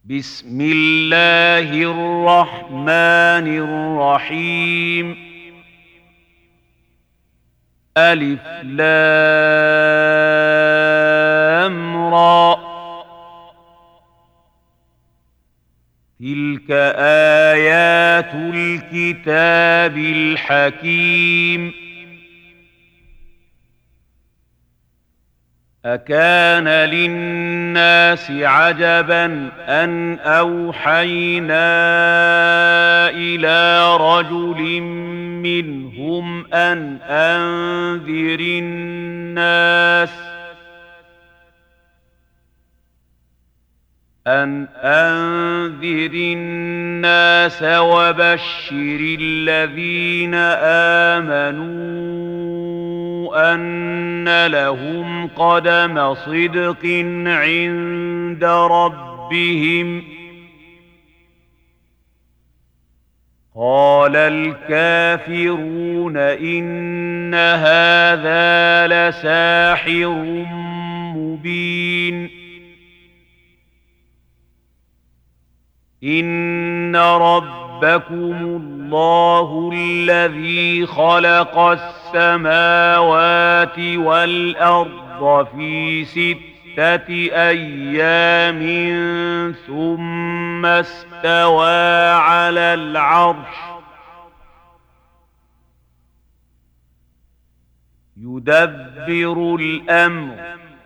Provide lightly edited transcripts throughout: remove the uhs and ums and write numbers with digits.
بسم الله الرحمن الرحيم. ألف لام را. تلك آيات الكتاب الحكيم. أكان للناس عجبا أن أوحينا إلى رجل منهم أن أنذر الناس وبشر الذين آمنوا أن لهم قدم صدق عند ربهم. قال الكافرون إن هذا لساحر مبين. إن ربكم الله الذي خلق السماوات والأرض في 6 أيام ثم استوى على العرش يدبر الأمر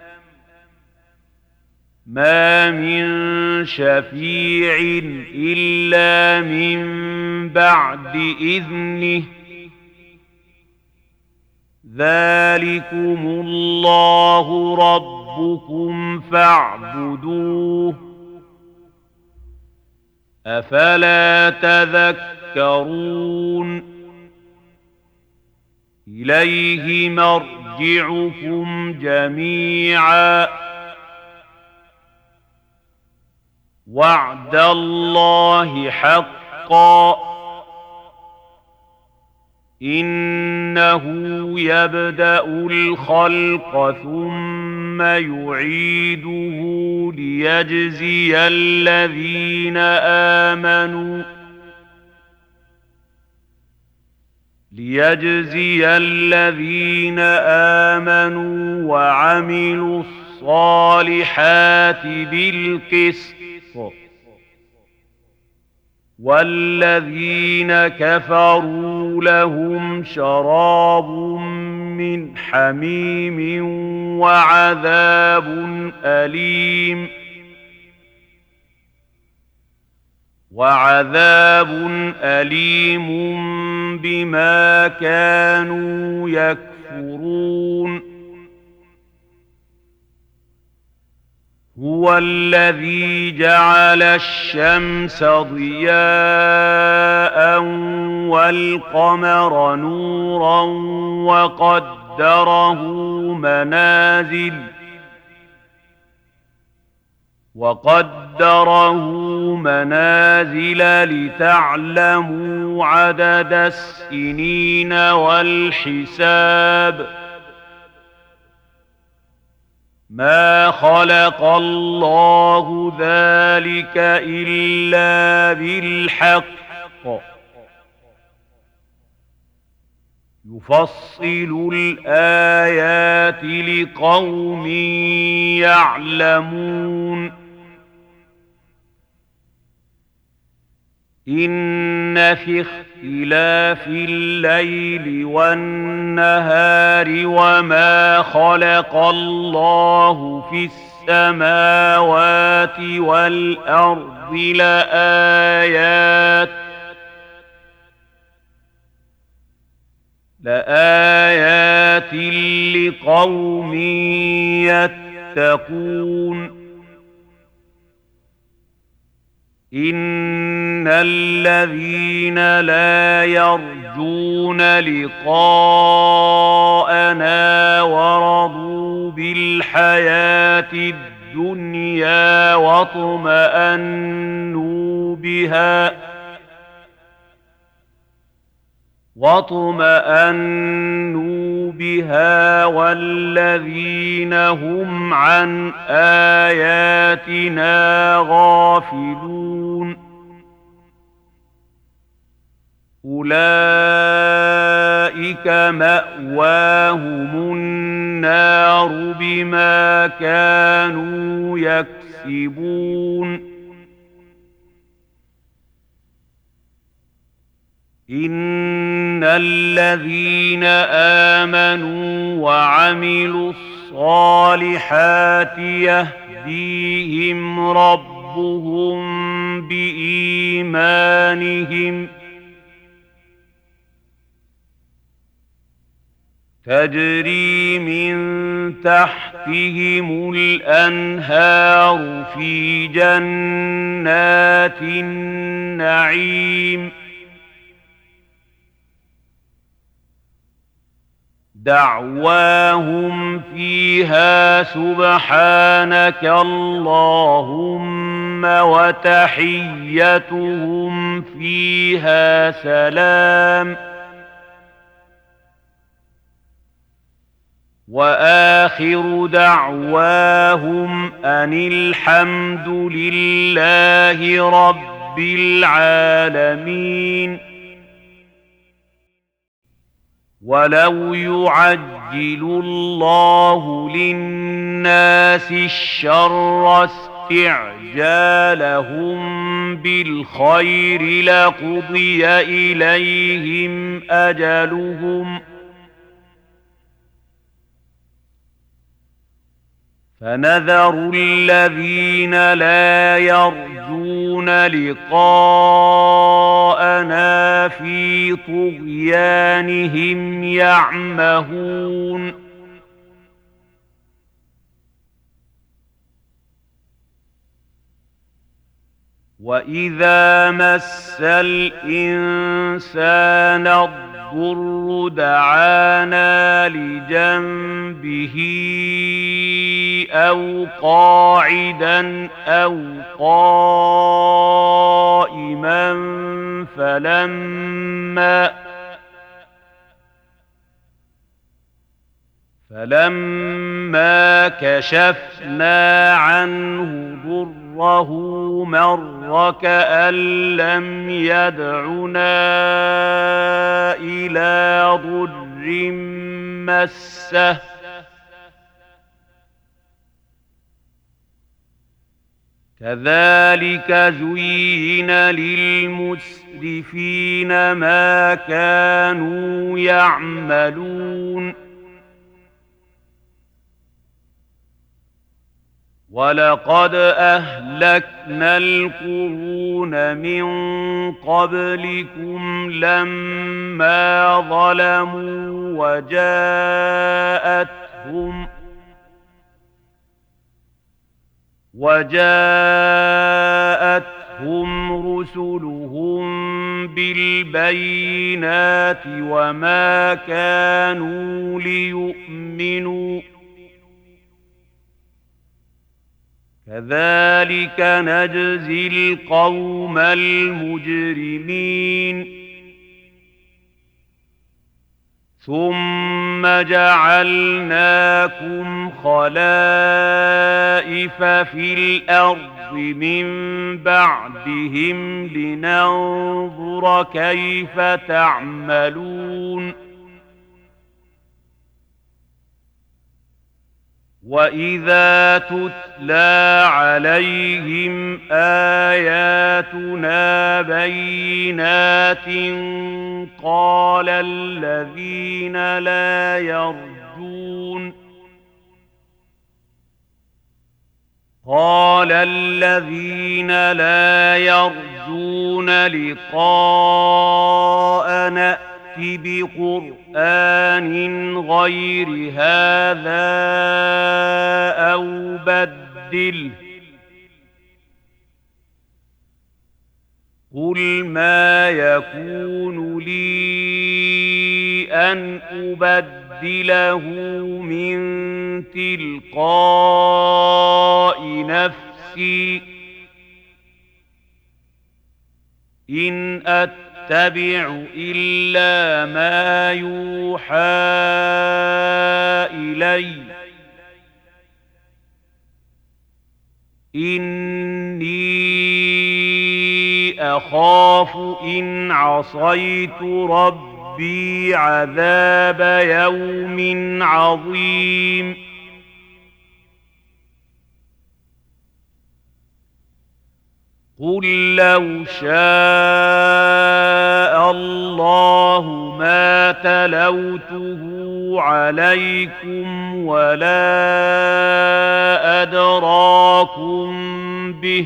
ما من شفيع إلا من بعد إذنه. ذلكم الله ربكم فاعبدوه أفلا تذكرون. إليه مرجعكم جميعا وعد الله حقا. إنه يبدأ الخلق ثم يعيده ليجزي الذين آمنوا وعملوا الصالحات بالقسط والذين كفروا لهم شراب من حميم وعذاب أليم بما كانوا يكفرون. هو الذي جعل الشمس ضياء والقمر نورا وقدره منازل لتعلموا عدد السنين والحساب. ما خلق الله ذلك إلا بالحق يفصل الآيات لقوم يعلمون. إن في اختلاف الليل والنهار وما خلق الله في السماوات والأرض لآيات لقوم يتقون. إن الذين لا يرجون لقاءنا ورضوا بالحياة الدنيا واطمأنوا بها والذين هم عن آياتنا غافلون أولئك مأواهم النار بما كانوا يكسبون إن الذين آمنوا وعملوا الصالحات يهديهم ربهم بإيمانهم تجري من تحتهم الأنهار في جنات النعيم دعواهم فيها سبحانك اللهم وتحيتهم فيها سلام وآخر دعواهم أن الحمد لله رب العالمين ولو يعجل الله للناس الشر استعجالهم بالخير لقضي إليهم أجلهم فنذر الذين لا يرجون لقاءنا في طغيانهم يعمهون وإذا مس الإنسان الضر دعانا لجنبه أو قاعدا أو قائما فلما كشفنا عنه ضره مر كأن لم يدعنا إلى ضر مسه كذلك زين للمسرفين ما كانوا يعملون ولقد أهلكنا القرون من قبلكم لما ظلموا وجاءتهم رسلهم بالبينات وما كانوا ليؤمنوا كذلك نجزي القوم المجرمين ثم جعلناكم خلائف في الأرض من بعدهم لننظر كيف تعملون وإذا تتلى عليهم آياتنا بينات قال الذين لا يرجون لقاءنا ائت بقرآن غير هذا أو بدله قل ما يكون لي أن أبدله من تلقاء نفسي إن أتبع أتبع إلا ما يوحى إلي إني أخاف إن عصيت ربي عذاب يوم عظيم قل لو شاء الله ما تلوته عليكم ولا أدراكم به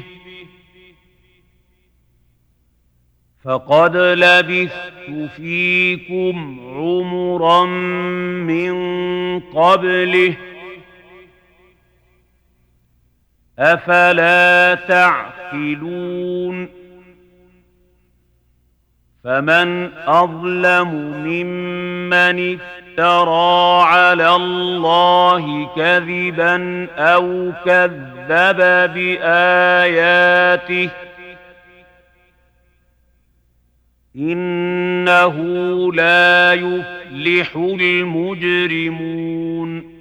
فقد لبثت فيكم عمرا من قبله أفلا تعقلون فمن أظلم ممن افترى على الله كذبا أو كذب بآياته إنه لا يفلح المجرمون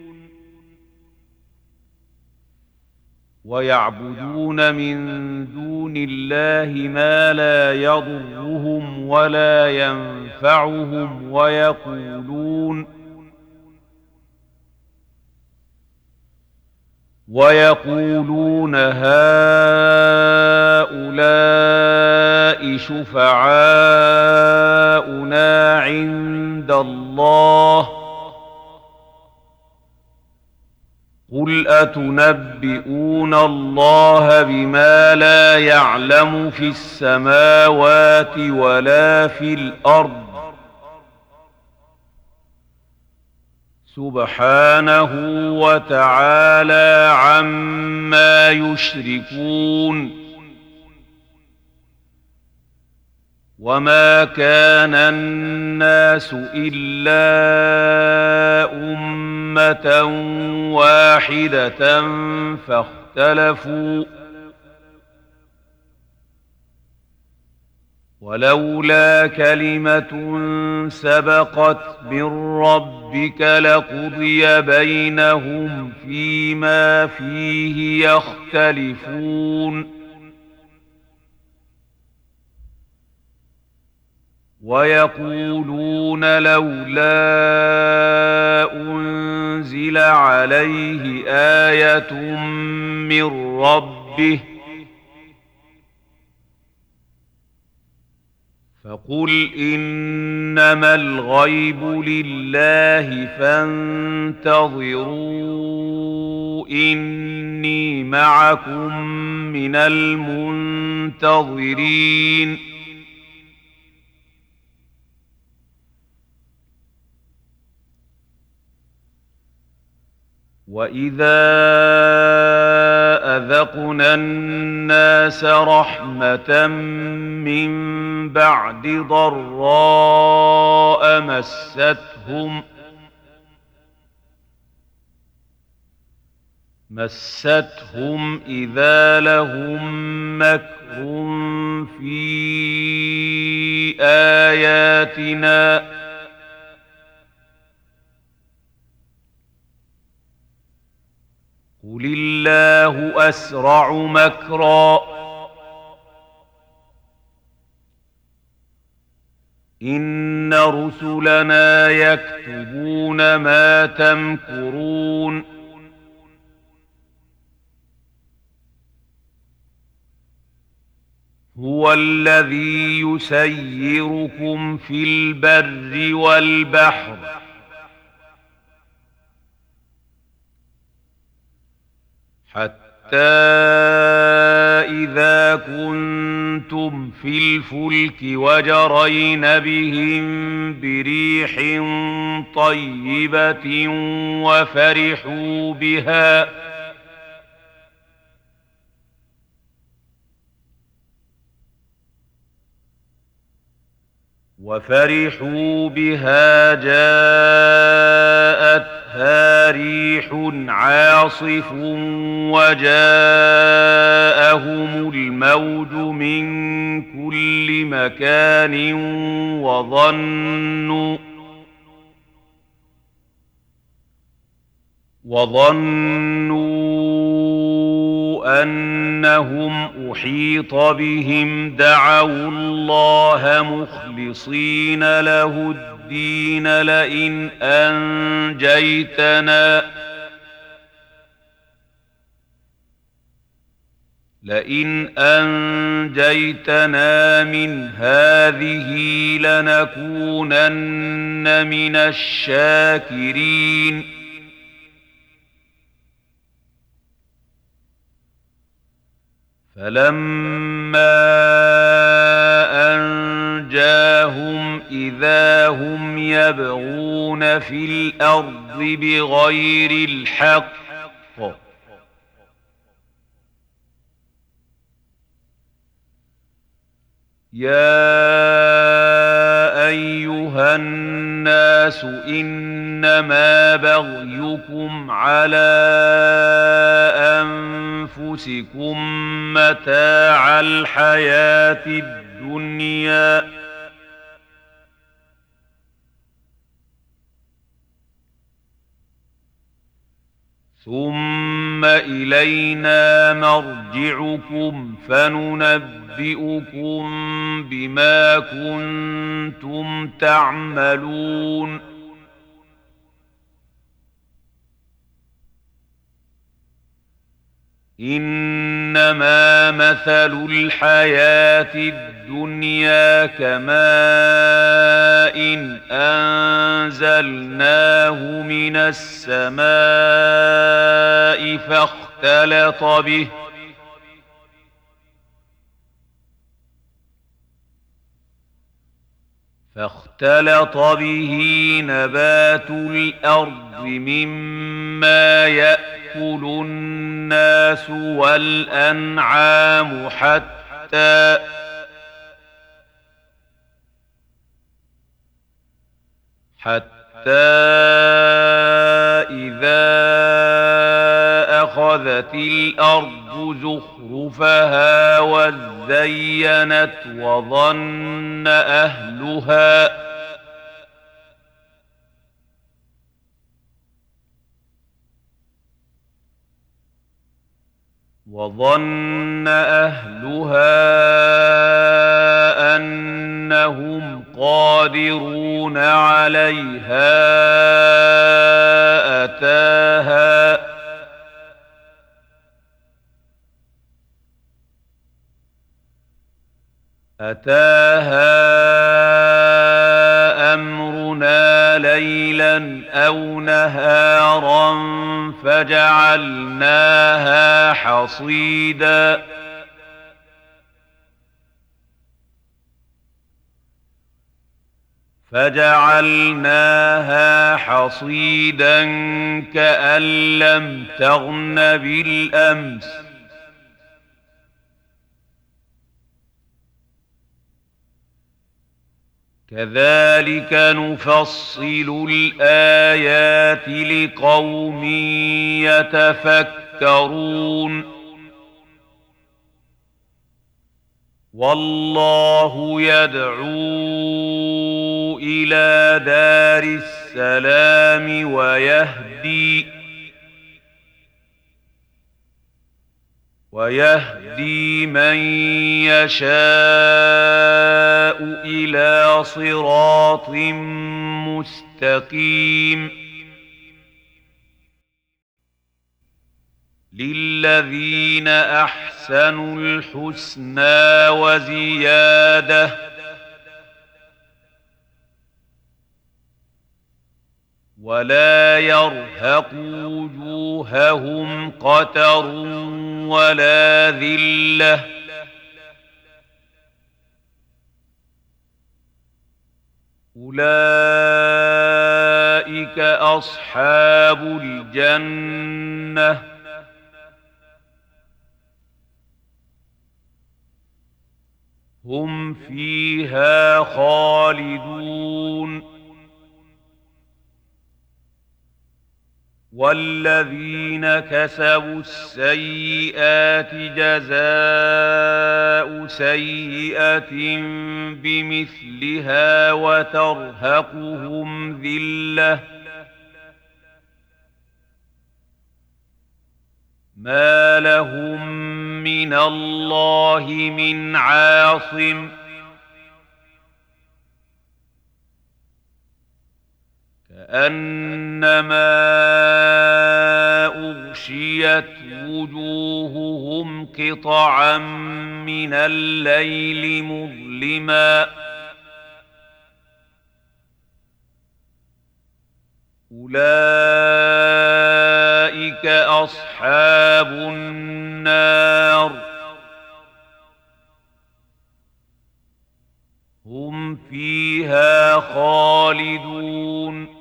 ويعبدون من دون الله ما لا يضرهم ولا ينفعهم ويقولون هؤلاء شفعاؤنا عند الله قل أتنبئون الله بما لا يعلم في السماوات ولا في الأرض سبحانه وتعالى عما يشركون وما كان الناس إلا أمة واحدة فاختلفوا ولولا كلمة سبقت من ربك لقضي بينهم فيما فيه يختلفون ويقولون لولا أنزل عليه آية من ربه فقل إنما الغيب لله فانتظروا إني معكم من المنتظرين وإذا أذقنا الناس رحمة من بعد ضراء مستهم إذا لهم مكر في آياتنا قل الله أسرع مكرا إن رسلنا يكتبون ما تمكرون هو الذي يسيركم في البر والبحر حتى إذا كنتم في الفلك وجرين بهم بريح طيبة وفرحوا بها جاءتها ريح عاصف وجاءهم الموج من كل مكان وظنوا أنهم أحيط بهم دعوا الله مخلصين له الدين لئن أنجيتنا من هذه لنكونن من الشاكرين فلما أنجاهم إذا هم يبغون في الأرض بغير الحق يا أيها الناس إنما بغيكم على أنفسكم متاع الحياة الدنيا ثم إلينا مرجعكم فننبئكم بما كنتم تعملون إنما مثل الحياة الدنيا كماء أنزلناه من السماء فاختلط به نبات الأرض مما يأكل الناس والأنعام حتى إذا أخذت الأرض زخرفها وزينت وظن أهلها أنهم قادرون عليها أتاها أمرنا ليلا أو نهارا فجعلناها حصيدا كأن لم تغن بالأمس كذلك نفصل الآيات لقوم يتفكرون والله يدعو إلى دار السلام ويهدي من يشاء إلى صراط مستقيم للذين أحسنوا الحسنى وزيادة ولا يرهق وجوههم قتر ولا ذلة أولئك أصحاب الجنة هم فيها خالدون والذين كسبوا السيئات جزاء سيئة بمثلها وترهقهم ذلة ما لهم من الله من عاصم كأنما أغشيت وجوههم قطعا من الليل مظلما أولئك أصحاب النار هم فيها خالدون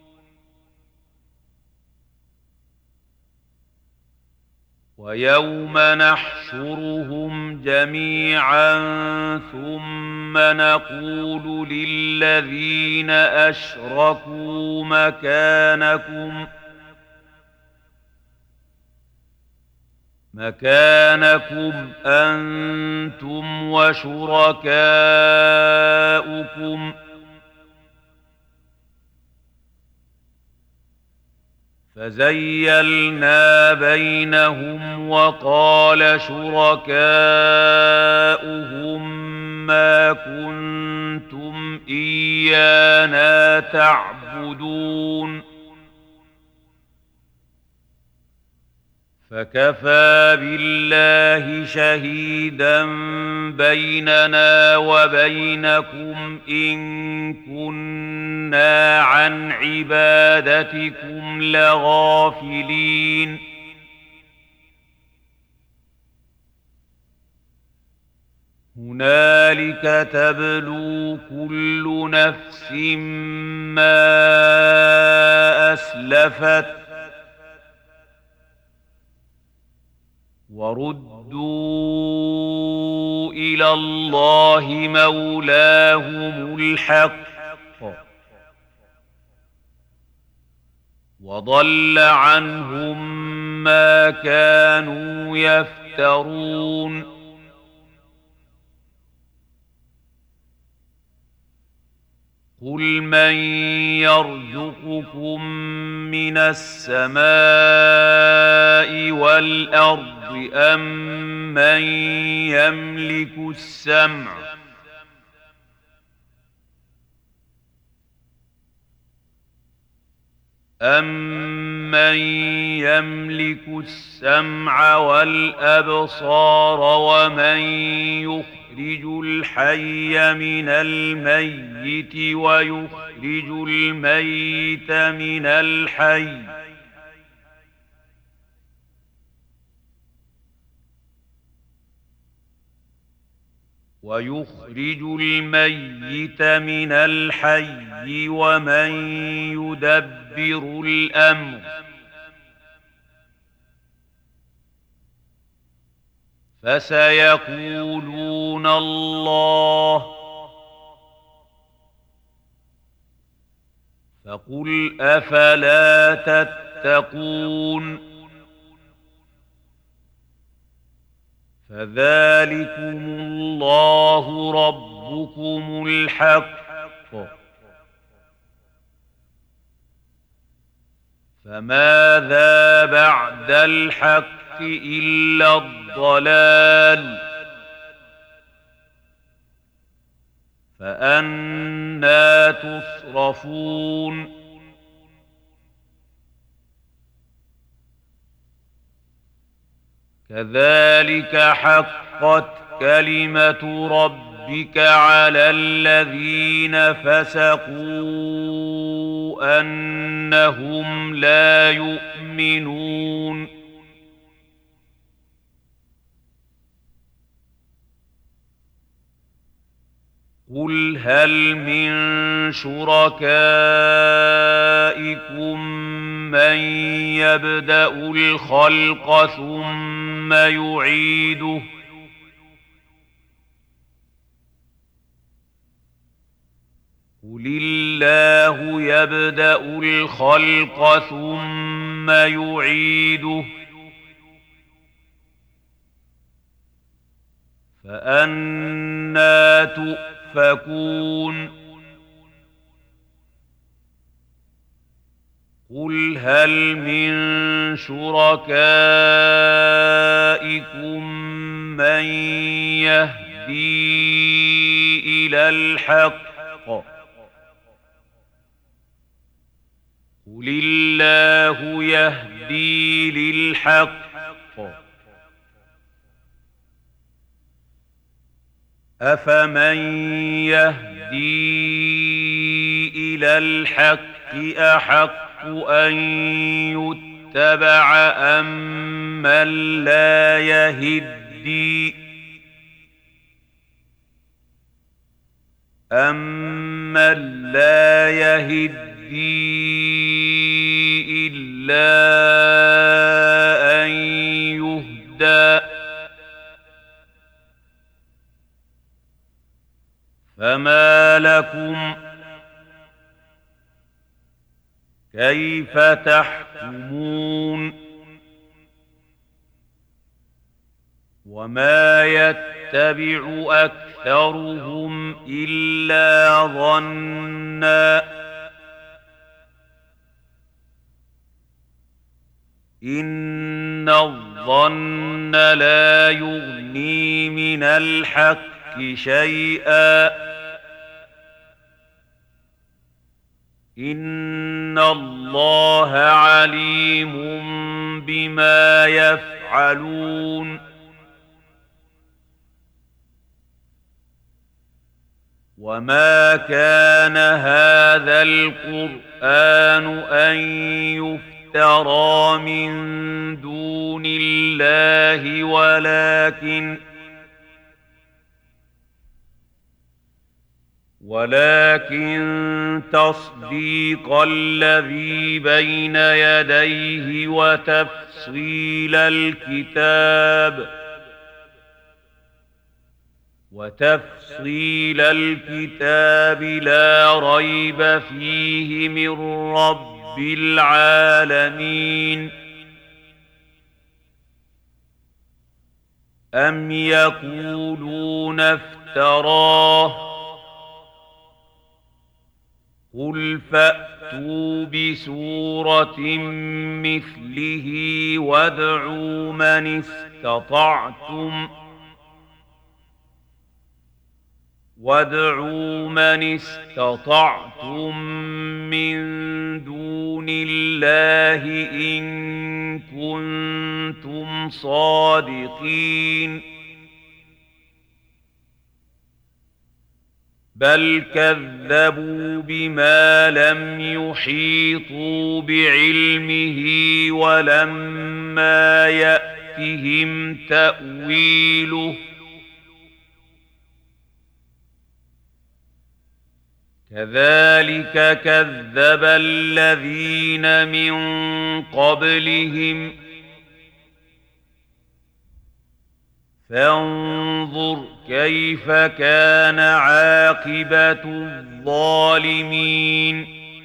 ويوم نحشرهم جميعا ثم نقول للذين أشركوا مكانكم أنتم وشركاؤكم فزيلنا بينهم وقال شركاؤهم ما كنتم إيانا تعبدون فكفى بالله شهيدا بيننا وبينكم إن كنا عن عبادتكم لغافلين هنالك تبلو كل نفس ما أسلفت وردوا إلى الله مولاهم الحق وضل عنهم ما كانوا يفترون قل من يرزقكم من السماء والأرض أم من يملك السمع والأبصار ومن يخرج الحي من الميت ويخرج الميت من الحي ومن يدبر الأمر فسيقولون الله فقل أفلا تتقون فذلكم الله ربكم الحق فماذا بعد الحق إلا الضلال فأنى تصرفون كذلك حقت كلمة ربك على الذين فسقوا أنهم لا يؤمنون قل هل من شركائكم من يبدأ الخلق ثم يعيده قل الله يبدأ الخلق ثم ثم يعيده فأنى تؤفكون قل هل من شركائكم من يهدي إلى الحق قل الله يهدي للحق أفمن يهدي إلى الحق أحق أن يتبع أمن لا يهدي إلا أن يهدى فما لكم كيف تحكمون وما يتبع أكثرهم إلا ظنا إن الظن لا يغني من الحق شيئا إن الله عليم بما يفعلون وما كان هذا القرآن أن يفترى من دون الله ولكن تصديق الذي بين يديه وتفصيل الكتاب لا ريب فيه من رب العالمين أم يقولون افتراه قل فأتوا بسورة مثله وادعوا من استطعتم من دون الله إن كنتم صادقين بل كذبوا بما لم يحيطوا بعلمه ولما يأتهم تأويله كذلك كذب الذين من قبلهم فانظر كيف كان عاقبة الظالمين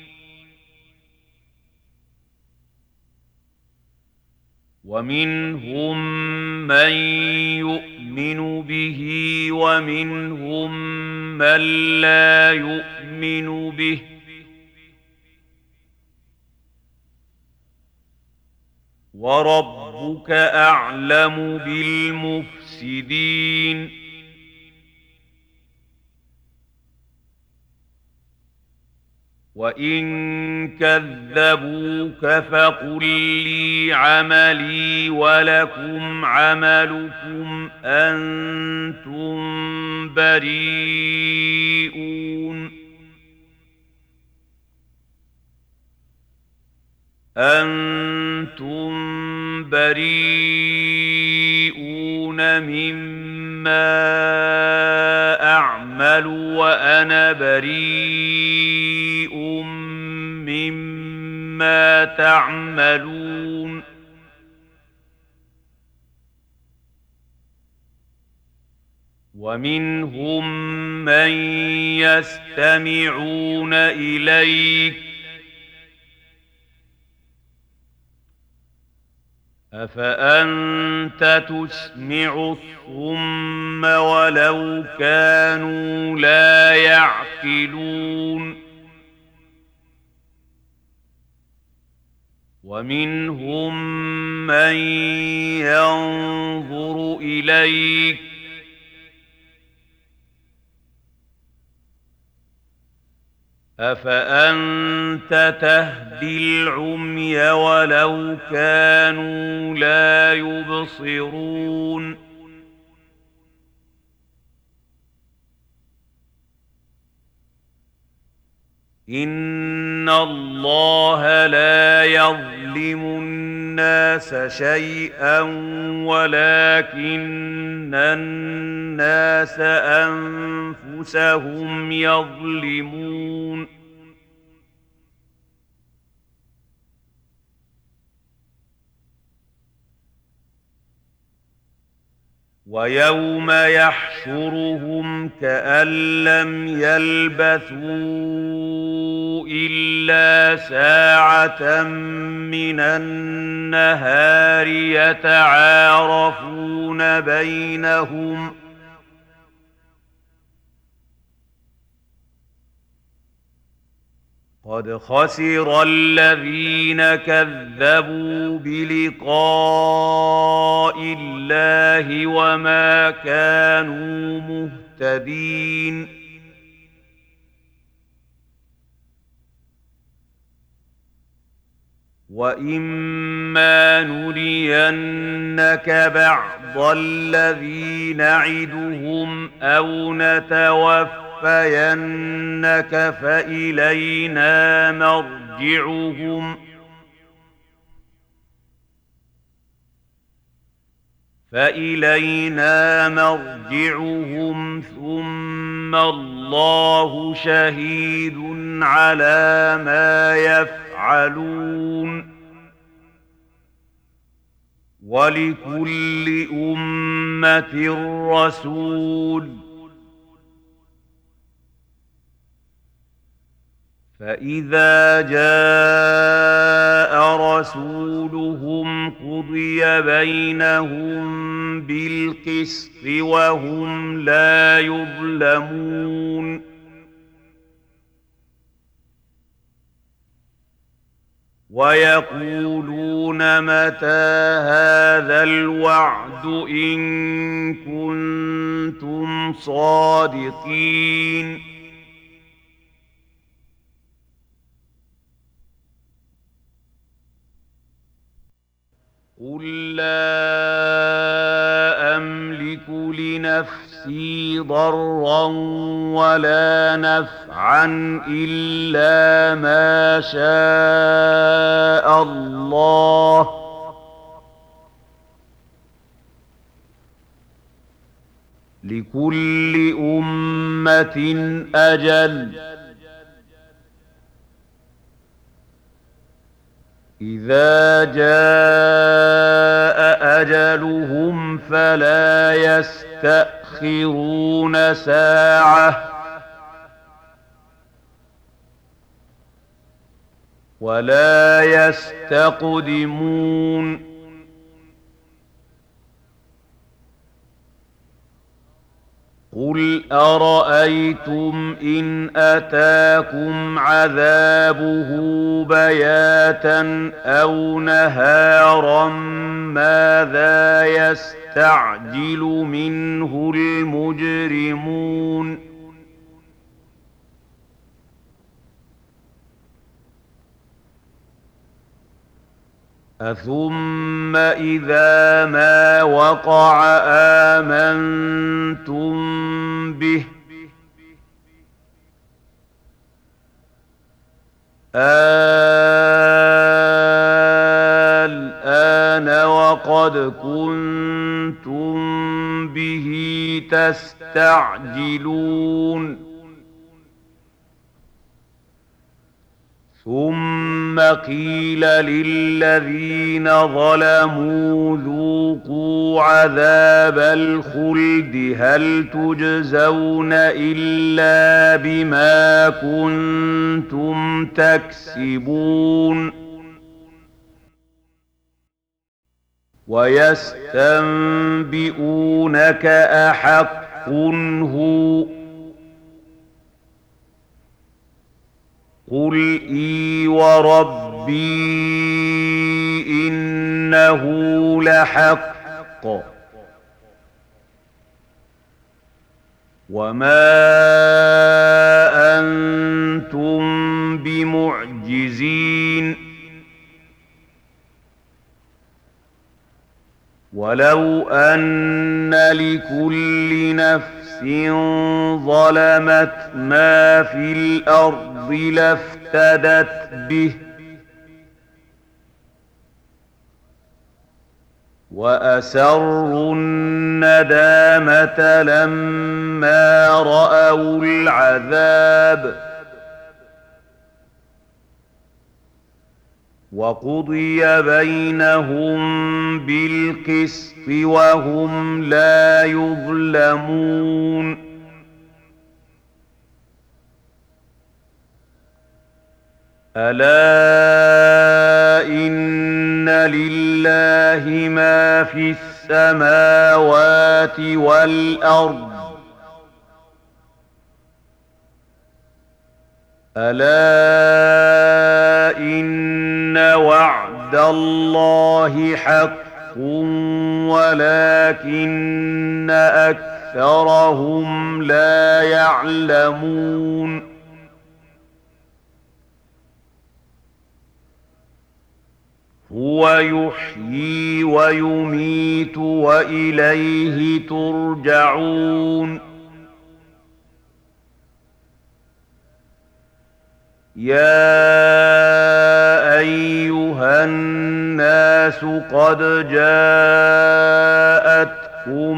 ومنهم من يؤمن به ومنهم من لا يؤمن به وربك أعلم بالمفسدين وإن كذبوك فقل لي عملي ولكم عملكم أنتم بريئون مما أعمل وأنا بريء مما تعملون ومنهم من يستمعون إليك أفأنت تسمع الصم ولو كانوا لا يعقلون ومنهم من ينظر إليك أفأنت تهدي العمي ولو كانوا لا يبصرون إن الله لا يظلم الناس شيئا ولكن الناس أنفسهم يظلمون ويوم يحشرهم كأن لم يلبثوا إلا ساعة من النهار يتعارفون بينهم قد خسر الذين كذبوا بلقاء الله وما كانوا مهتدين وإما نرينك بعض الذي نعدهم أو نتوفينك فإلينا مرجعهم ثم الله شهيد على ما يفعلون ولكل أمة رسول فإذا جاء رسولهم قضي بينهم بالقسط وهم لا يظلمون ويقولون متى هذا الوعد إن كنتم صادقين قل لا أملك لنفسي ضرا ولا نفعا إلا ما شاء الله لكل أمة أجل إذا جاء أجلهم فلا يستأخرون ساعة ولا يستقدمون قل أرأيتم إن أتاكم عذابه بياتا أو نهارا ماذا يستعجل منه المجرمون أثم إذا ما وقع آمنتم به الآن وقد كنتم به تستعجلون ثم قيل للذين ظلموا ذوقوا عذاب الخلد هل تجزون إلا بما كنتم تكسبون ويستنبئونك أحق هو قل إي وربي إنه لحق وما أنتم بمعجزين ولو أن لكل نفس ظلمت ما في الأرض لافتدت به وأسروا الندامة لما رأوا العذاب وقضي بينهم بالقسط وهم لا يظلمون ألا إن لله ما في السماوات والأرض ألا إن وعد الله حق ولكن أكثرهم لا يعلمون هو يحيي ويميت وإليه ترجعون يا أيها الناس قد جاءتكم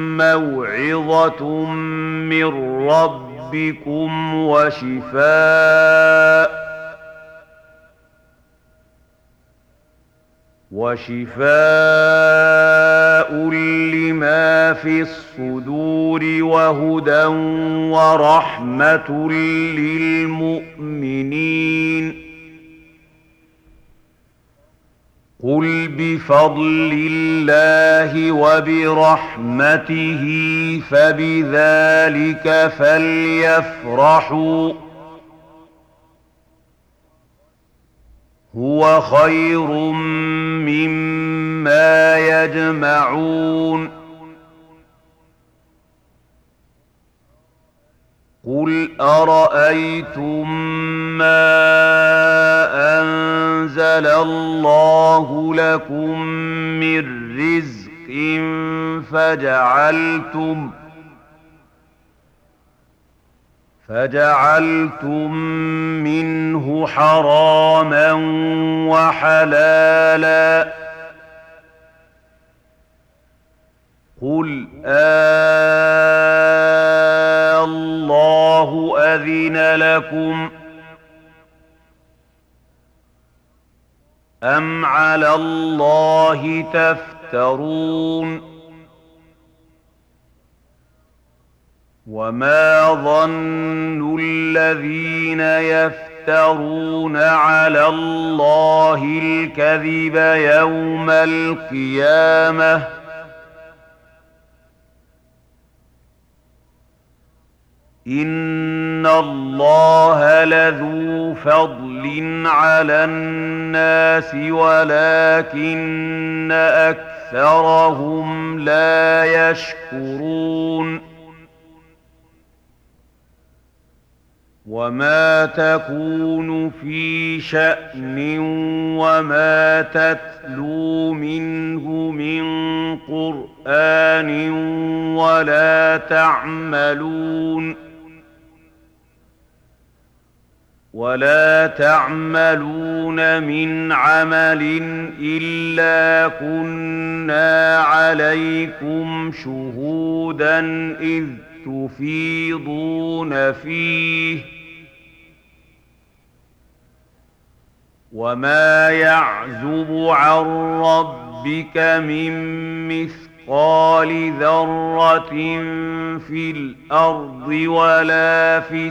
موعظة من ربكم وشفاء لما في الصدور وهدى ورحمة للمؤمنين قل بفضل الله وبرحمته فبذلك فليفرحوا هو خير مما يجمعون قل أرأيتم ما أنزل الله لكم من رزق فجعلتم منه حراما وحلالا قل الله أذن لكم أم على الله تفترون وما ظن الذين يفترون على الله الكذب يوم القيامة إن الله لذو فضل على الناس ولكن أكثرهم لا يشكرون وما تكون في شأن وما تتلو منه من قرآن ولا تعملون من عمل إلا كنا عليكم شهودا إذ تفيضون فيه وما يعزب عن ربك من مثقال ذرة في الأرض ولا في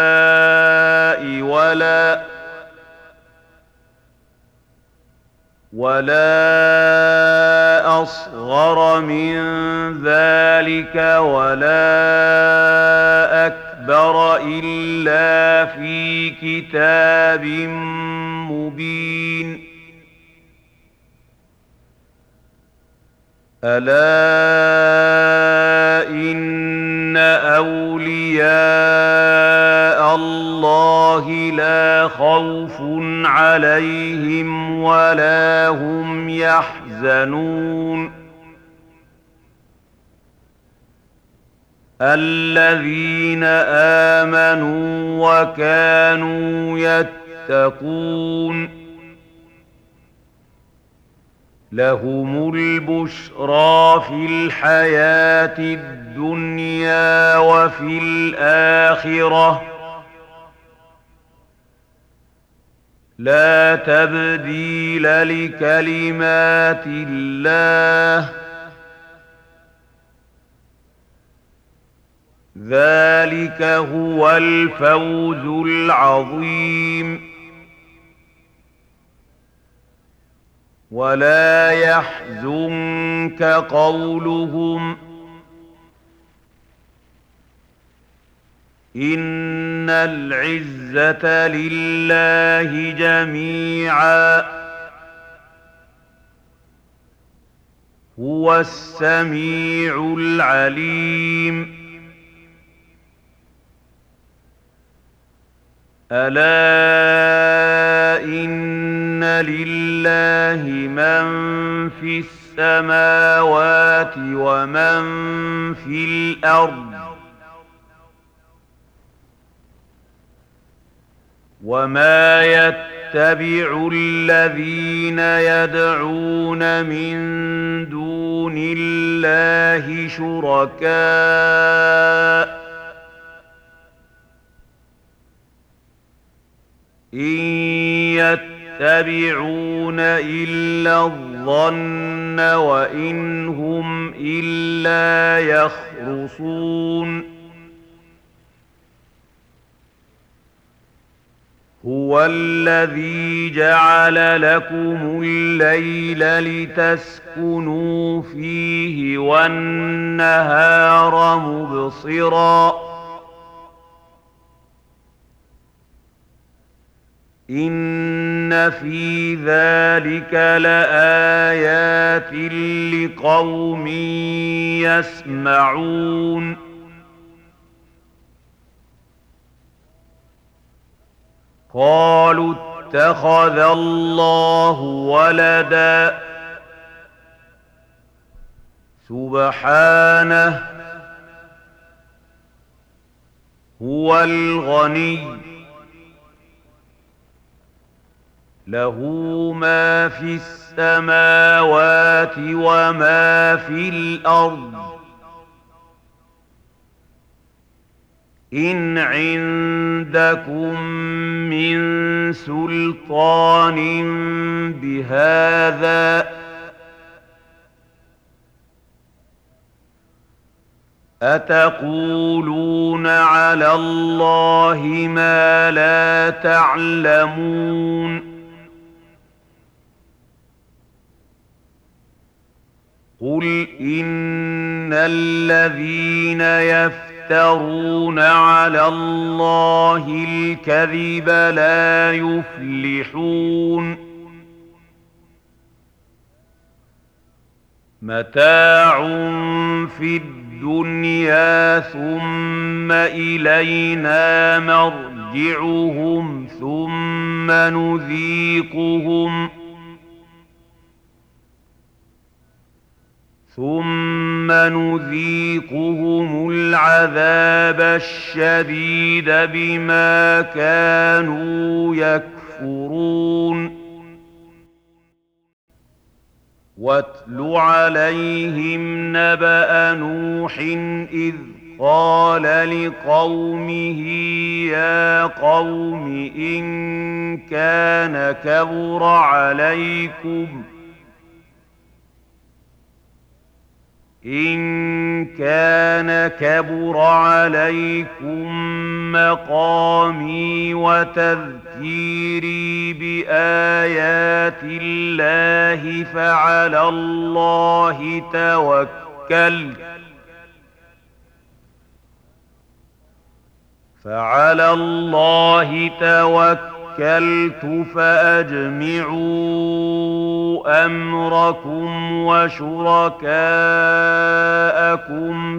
السماء ولا أصغر من ذلك ولا أكبر إلا في كتاب مبين. ألا إن أولياء الله لا خوف عليهم ولا هم يحزنون الذين آمنوا وكانوا يتقون لهم البشرى في الحياة الدنيا وفي الآخرة لا تبديل لكلمات الله ذلك هو الفوز العظيم. ولا يحزنك قولهم إن العزة لله جميعا هو السميع العليم. ألا إن لله من في السماوات ومن في الأرض وما يتبع الذين يدعون من دون الله شركاء إن يتبعون إلا الظن وإن هم إلا يخرصون. هو الذي جعل لكم الليل لتسكنوا فيه والنهار مبصرا إن في ذلك لآيات لقوم يسمعون. قالوا اتخذ الله ولدا سبحانه هو الغني له ما في السماوات وما في الأرض إن عندكم من سلطان بهذا أتقولون على الله ما لا تعلمون. قل إن الذين يفترون على الله الكذب لا يفلحون متاع في الدنيا ثم إلينا مرجعهم ثم نذيقهم العذاب الشديد بما كانوا يكفرون. واتل عليهم نبأ نوح إذ قال لقومه يا قوم إن كان كبر إن كان كبر عليكم مقامي وتذكيري بآيات الله فعلى الله توكلت فأجمعوا أمركم وشركاءكم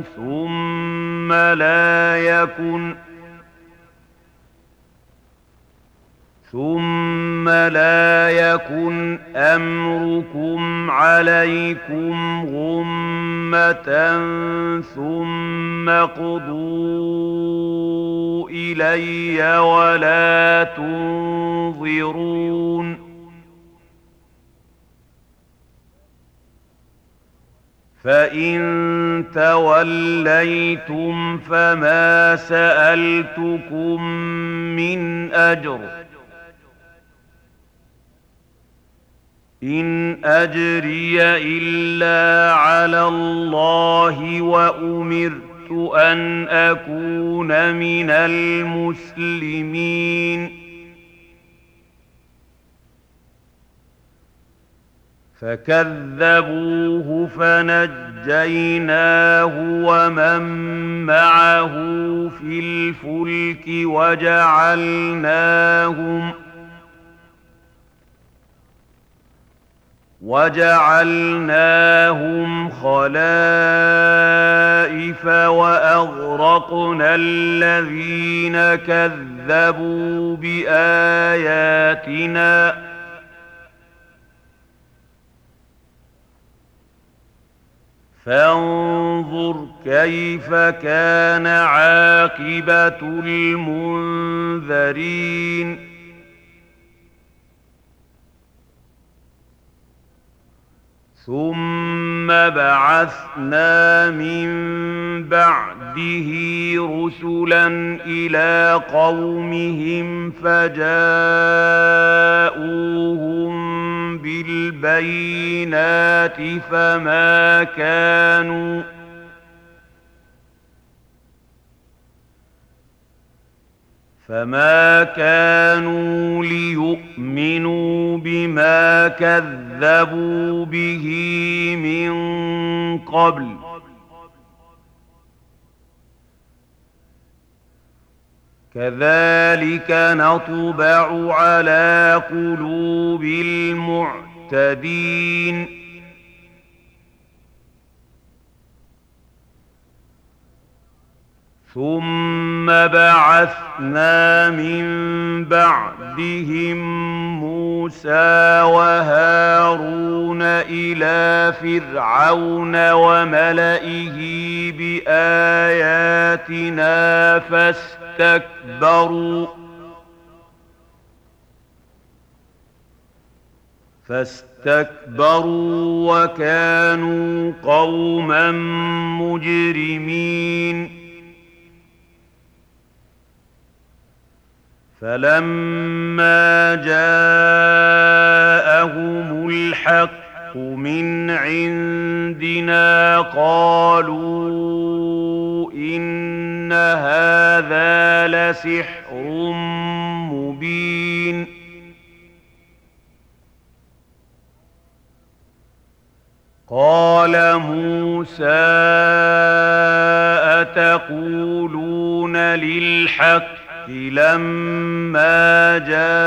ثم لا يكن أمركم عليكم غمة ثم اقضوا إلي ولا تنظرون فإن توليتم فما سألتكم من أجر إن أجري إلا على الله وأمرت أن أكون من المسلمين فكذبوه فنجيناه ومن معه في الفلك وجعلناهم خلائف وأغرقنا الذين كذبوا بآياتنا فانظر كيف كان عاقبة المنذرين ثم بعثنا من بعده رسلا إلى قومهم فجاءوهم بالبينات فما كانوا ليؤمنوا بما كذبوا به من قبل كذلك نطبع على قلوب المعتدين ثم بعثنا من بعدهم موسى وهارون إلى فرعون وملئه بآياتنا فاستكبروا وكانوا قوما مجرمين فلما جاءهم الحق من عندنا قالوا إن هذا لسحر مبين قال موسى أتقولون للحق لما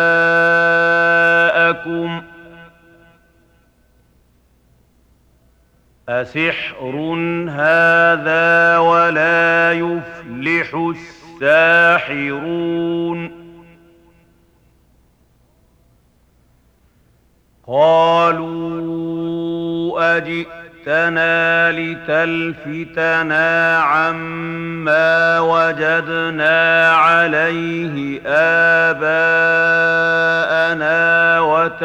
جاءكم أسحر هذا ولا يفلح الساحرون قالوا أجئتنا لتلفتنا عما وجدنا عليه آباءنا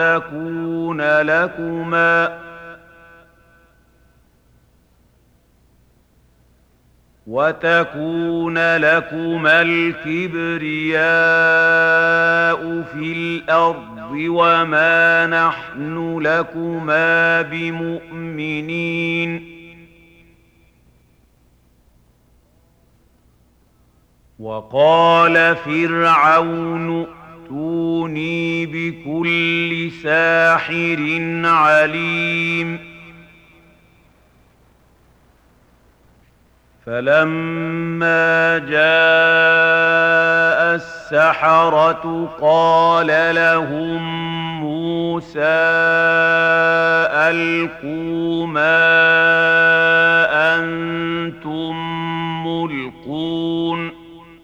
وتكون لكما الكبرياء في الأرض وما نحن لكما بمؤمنين وقال فرعون ائتوني بكل ساحر عليم فلما جاء السحرة قال لهم موسى ألقوا ما أنتم ملقون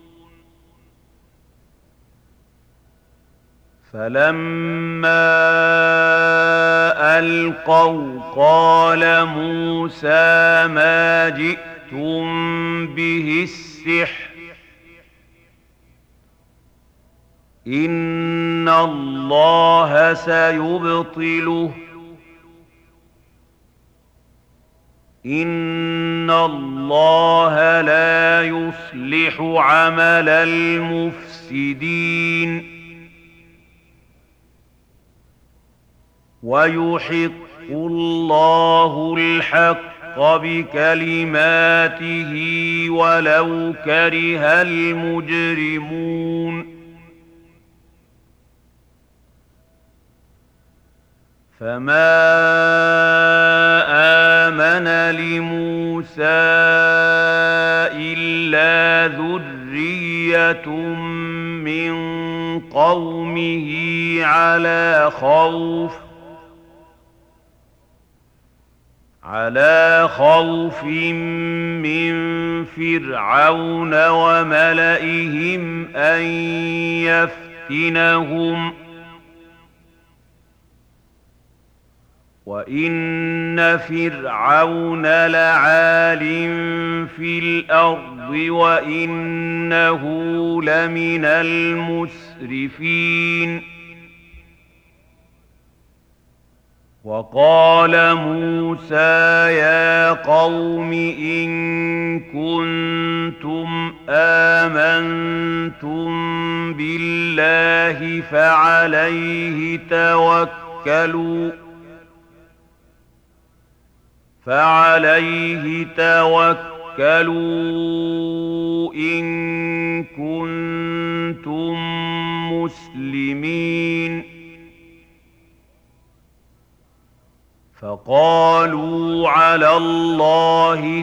فلما ألقوا قال موسى ما جئتم به السحر إن الله سيبطله إن الله لا يصلح عمل المفسدين ويحق الله الحق بكلماته ولو كره المجرمون فما آمن لموسى إلا ذرية من قومه على خوف من فرعون وملئهم أن يفتنهم وإن فرعون لعال في الأرض وإنه لمن المسرفين وقال موسى يا قوم إن كنتم آمنتم بالله فعليه توكلوا إن كنتم مسلمين فقالوا على الله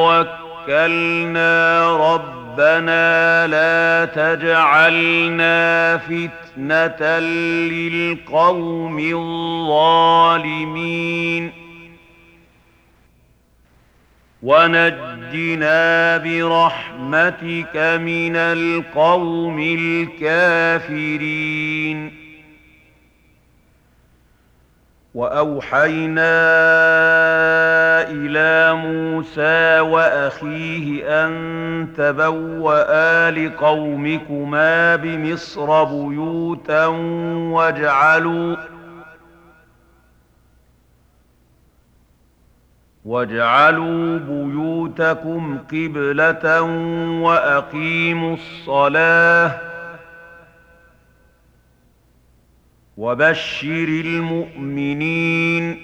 توكلنا ربنا لا تجعلنا فتنة للقوم الظالمين ونجنا برحمتك من القوم الكافرين وأوحينا إلى موسى وأخيه أن تبوأ لقومكما بمصر بيوتا واجعلوا بيوتكم قبلة وأقيموا الصلاة وبشر المؤمنين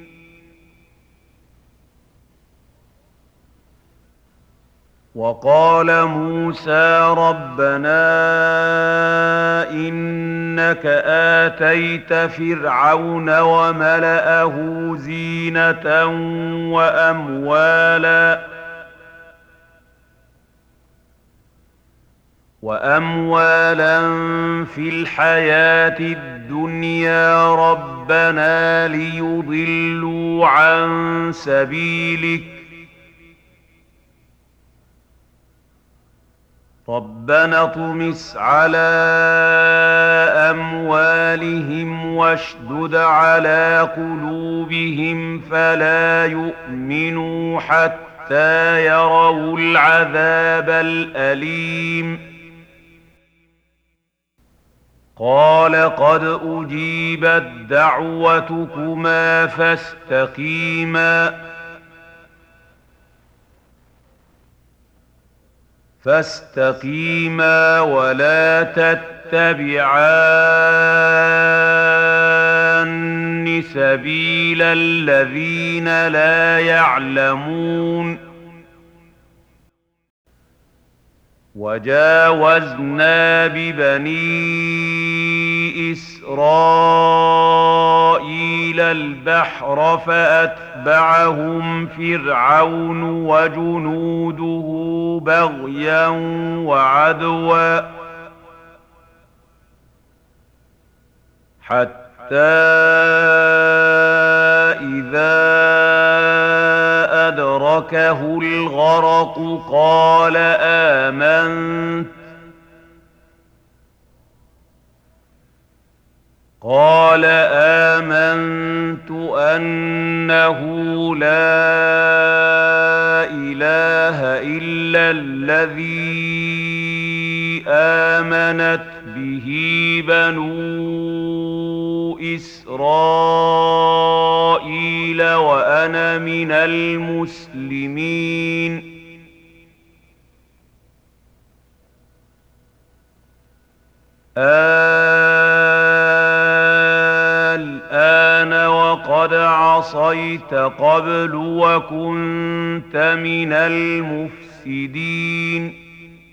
وقال موسى ربنا إنك آتيت فرعون وملأه زينة وأموالا في الحياة الدنيا ربنا ليضلوا عن سبيلك ربنا اطمس على أموالهم واشدد على قلوبهم فلا يؤمنوا حتى يروا العذاب الأليم قال قد أجيبت دعوتكما فاستقيما ولا تتبعان سبيل الذين لا يعلمون وجاوزنا ببني إسرائيل البحر فأتبعهم فرعون وجنوده بغيا وعدوا حتى إذا أدركه الغرق قال آمنت أنه لا إله إلا الذي آمنت به بنو إسرائيل وأنا من المسلمين الآن وقد عصيت قبل وكنت من المفسدين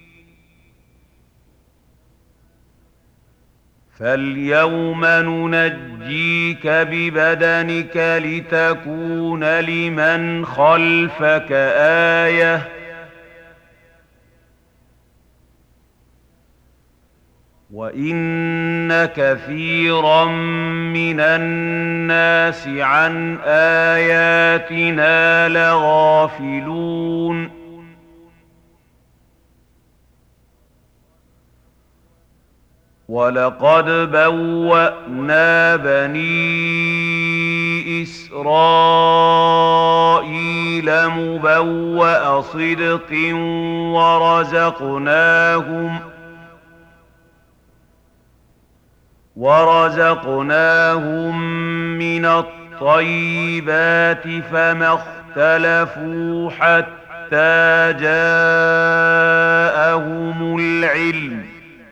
فاليوم ننجيك ببدنك لتكون لمن خلفك آية وإن كثيرا من الناس عن آياتنا لغافلون ولقد بوأنا بني إسرائيل مبوأ صدق ورزقناهم من الطيبات فما اختلفوا حتى جاءهم العلم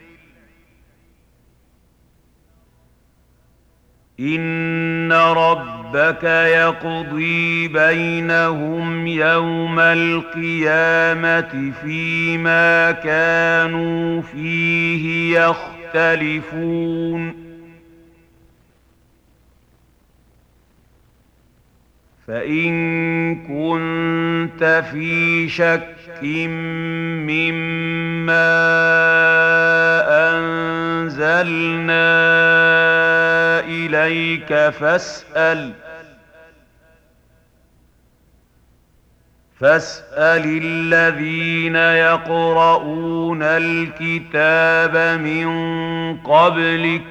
إن ربك يقضي بينهم يوم القيامة فيما كانوا فيه يختلفون فإن كنت في شك مما أنزلنا إليك فاسأل الذين يقرؤون الكتاب من قبلك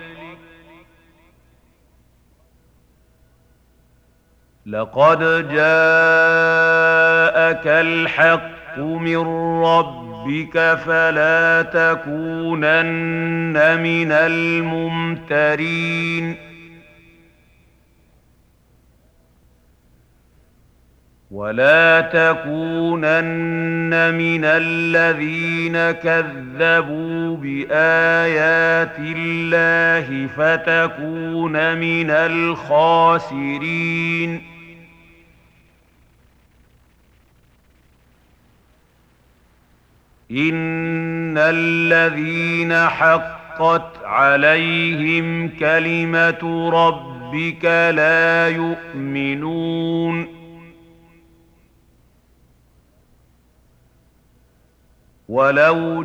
لقد جاءك الحق من ربك فلا تكونن من الممترين ولا تكونن من الذين كذبوا بآيات الله فتكون من الخاسرين إن الذين حقت عليهم كلمة ربك لا يؤمنون ولو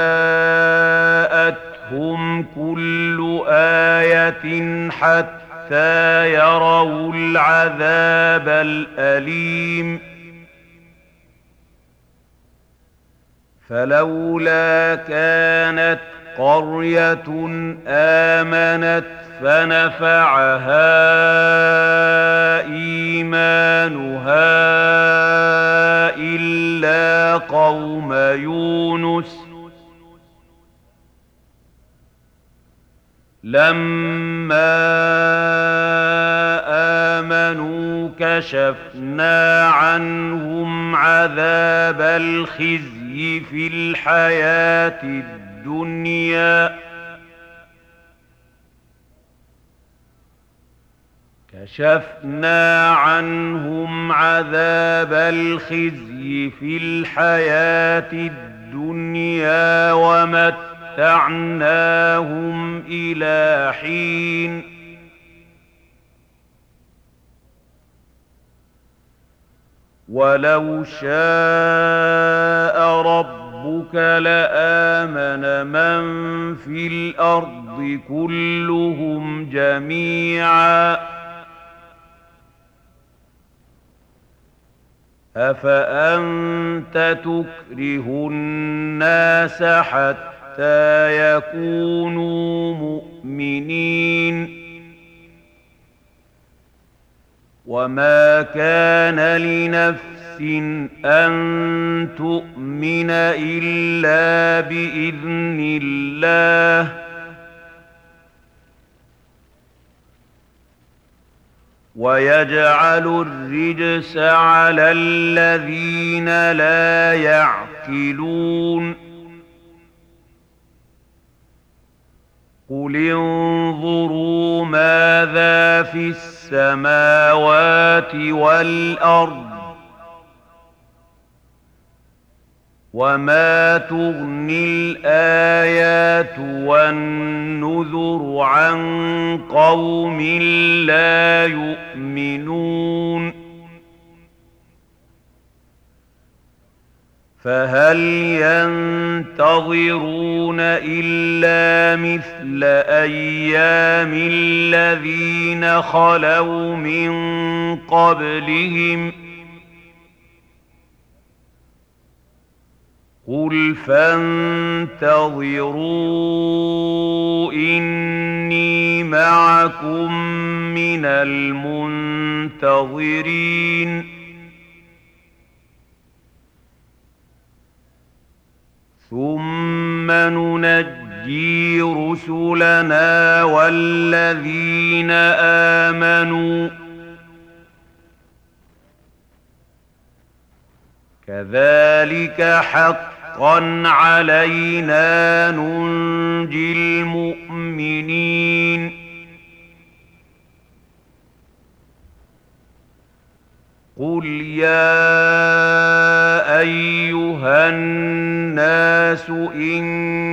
جاءتهم كل آية حتى يروا العذاب الأليم فلولا كانت قرية آمنت فنفعها إيمانها إلا قوم يونس لما آمنوا كشفنا عنهم عذاب الخزي في الحياة الدنيا كشفنا عنهم عذاب الخزي في الحياة الدنيا ومتعناهم إلى حين ولو شاء ربك لآمن من في الأرض كلهم جميعا أفأنت تكره الناس حتى يكونوا مؤمنين وما كان لنفس أن تؤمن إلا بإذن الله ويجعل الرجس على الذين لا يعقلون قل انظروا ماذا في السماوات والأرض وما تغني الآيات والنذر عن قوم لا يؤمنون فهل ينتظرون إلا مثل أيام الذين خلوا من قبلهم قل فانتظروا إني معكم من المنتظرين ثم ننجي رسلنا والذين آمنوا كذلك حقا علينا ننجي المؤمنين قل يا أيها الناس إن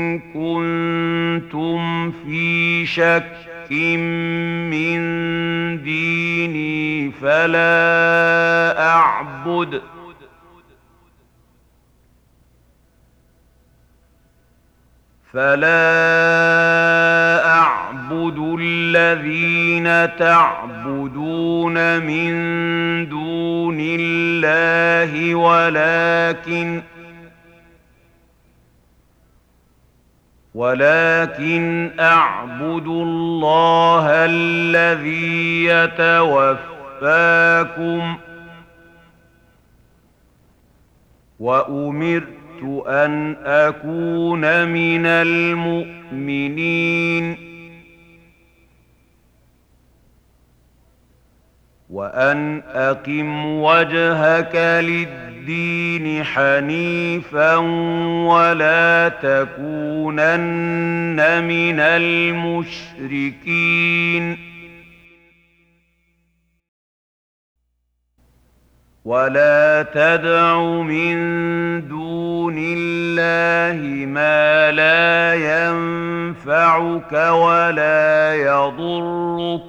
كنتم في شك من ديني فلا أعبد الذين تعبدون من دون الله ولكن أعبد الله الذي يتوفاكم وأمرت أن أكون من المؤمنين وأن أقم وجهك للدين حنيفا ولا تكونن من المشركين ولا تدع من دون الله ما لا ينفعك ولا يضرك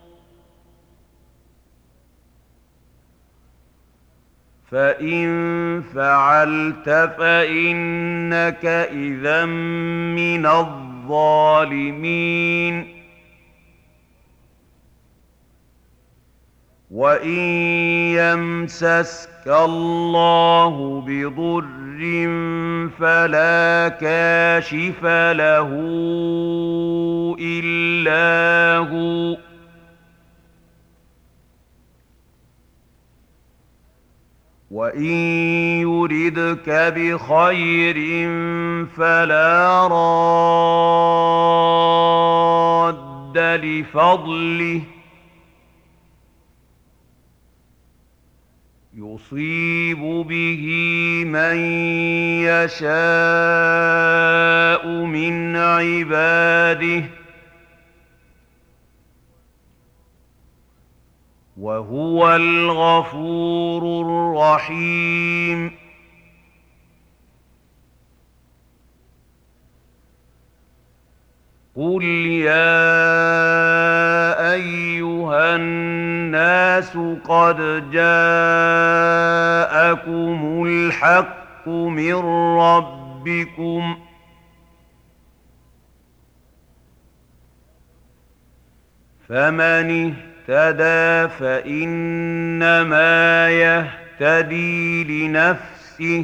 فإن فعلت فإنك إذا من الظالمين وإن يمسسك الله بضر فلا كاشف له إلا هو وإن يردك بخير فلا راد لفضله يصيب به من يشاء من عباده وهو الغفور الرحيم. قل يا أيها الناس قد جاءكم الحق من ربكم فمن اهتدى فإنما يهتدي لنفسه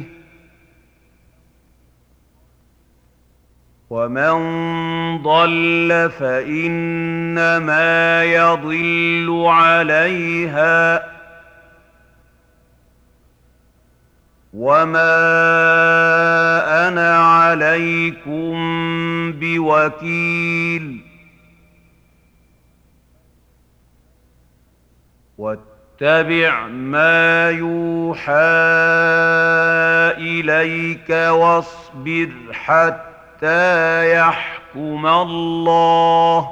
ومن ضل فإنما يضل عليها وما أنا عليكم بوكيل. واتبع ما يوحى إليك واصبر حتى يحكم الله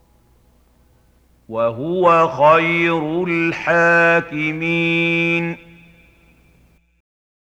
وهو خير الحاكمين.